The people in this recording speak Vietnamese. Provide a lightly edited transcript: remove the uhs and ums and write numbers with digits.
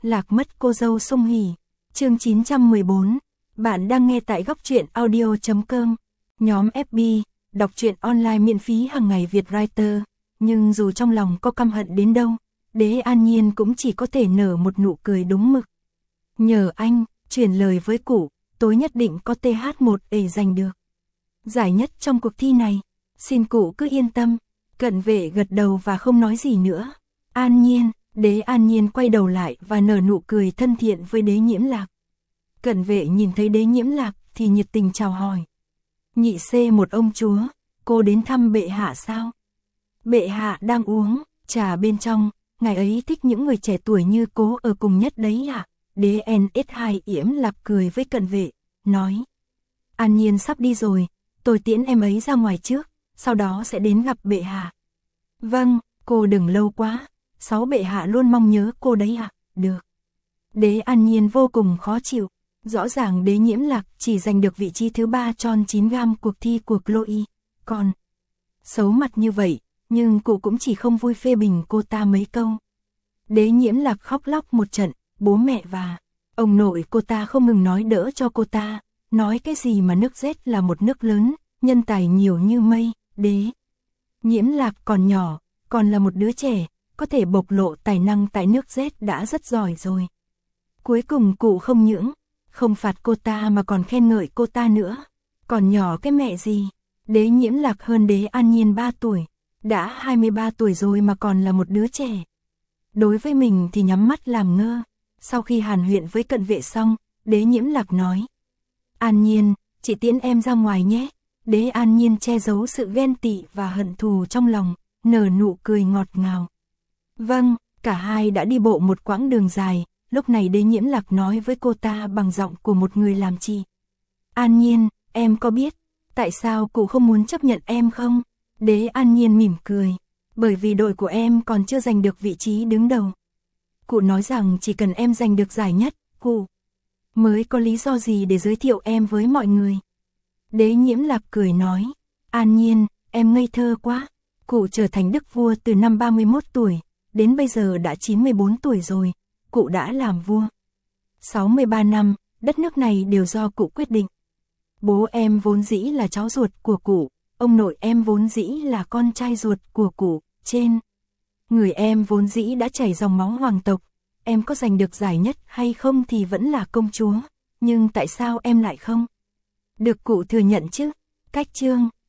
Lạc mất cô dâu sung hỉ. Chương 914. Bạn đang nghe tại góc truyện audio.com. Nhóm FB, đọc truyện online miễn phí hàng ngày Việt Writer. Nhưng dù trong lòng có căm hận đến đâu, Đế An Nhiên cũng chỉ có thể nở một nụ cười đúng mực. Nhờ anh, truyền lời với cụ, tối nhất định có TH1A giành được giải nhất trong cuộc thi này. Xin cụ cứ yên tâm. Cận vệ gật đầu và không nói gì nữa. An Nhiên, Đế An Nhiên quay đầu lại và nở nụ cười thân thiện với Đế Nhiễm Lạc. Cận vệ nhìn thấy Đế Nhiễm Lạc thì nhiệt tình chào hỏi. Nhị xê một ông chúa, cô đến thăm bệ hạ sao? Bệ hạ đang uống trà bên trong, ngài ấy thích những người trẻ tuổi như cô ở cùng nhất đấy ạ. Đế NS2 Yễm Lạc cười với cận vệ, nói. An Nhiên sắp đi rồi, tôi tiễn em ấy ra ngoài trước, sau đó sẽ đến gặp bệ hạ. Vâng, cô đừng lâu quá, sáu bệ hạ luôn mong nhớ cô đấy ạ. Được. Đế An Nhiên vô cùng khó chịu, rõ ràng Đế Nhiễm Lạc chỉ giành được vị trí thứ 3 tròn 9 gam cuộc thi của Chloe, còn xấu mặt như vậy, nhưng cụ cũng chỉ không vui phê bình cô ta mấy câu. Đế Nhiễm Lạc khóc lóc một trận, bố mẹ và ông nội cô ta không ngừng nói đỡ cho cô ta, nói cái gì mà nước Z là một nước lớn, nhân tài nhiều như mây. Đế Nhiễm Lạc còn nhỏ, còn là một đứa trẻ, có thể bộc lộ tài năng tại nước Z đã rất giỏi rồi. Cuối cùng cụ không những không phạt cô ta mà còn khen ngợi cô ta nữa. Còn nhỏ cái mẹ gì? Đế Nhiễm Lạc hơn Đế An Nhiên 3 tuổi, đã 23 tuổi rồi mà còn là một đứa trẻ. Đối với mình thì nhắm mắt làm ngơ. Sau khi hàn huyên với cận vệ xong, Đế Nhiễm Lạc nói. An Nhiên, chị tiễn em ra ngoài nhé. Đế An Nhiên che giấu sự ghen tị và hận thù trong lòng, nở nụ cười ngọt ngào. Vâng, cả hai đã đi bộ một quãng đường dài, lúc này Đế Nhiễm Lạc nói với cô ta bằng giọng của một người làm chị. An Nhiên, em có biết tại sao cụ không muốn chấp nhận em không? Đế An Nhiên mỉm cười. Bởi vì đội của em còn chưa giành được vị trí đứng đầu. Cụ nói rằng chỉ cần em giành được giải nhất, cụ mới có lý do gì để giới thiệu em với mọi người. Đế Nhiễm Lạc cười nói. An Nhiên, em ngây thơ quá. Cụ trở thành đức vua từ năm 31 tuổi, đến bây giờ đã 94 tuổi rồi. Cụ đã làm vua 63 năm, đất nước này đều do cụ quyết định. Bố em vốn dĩ là cháu ruột của cụ, ông nội em vốn dĩ là con trai ruột của cụ, trên người em vốn dĩ đã chảy dòng máu hoàng tộc. Em có giành được giải nhất hay không thì vẫn là công chúa, nhưng tại sao em lại không được cụ thừa nhận chứ? Cách chương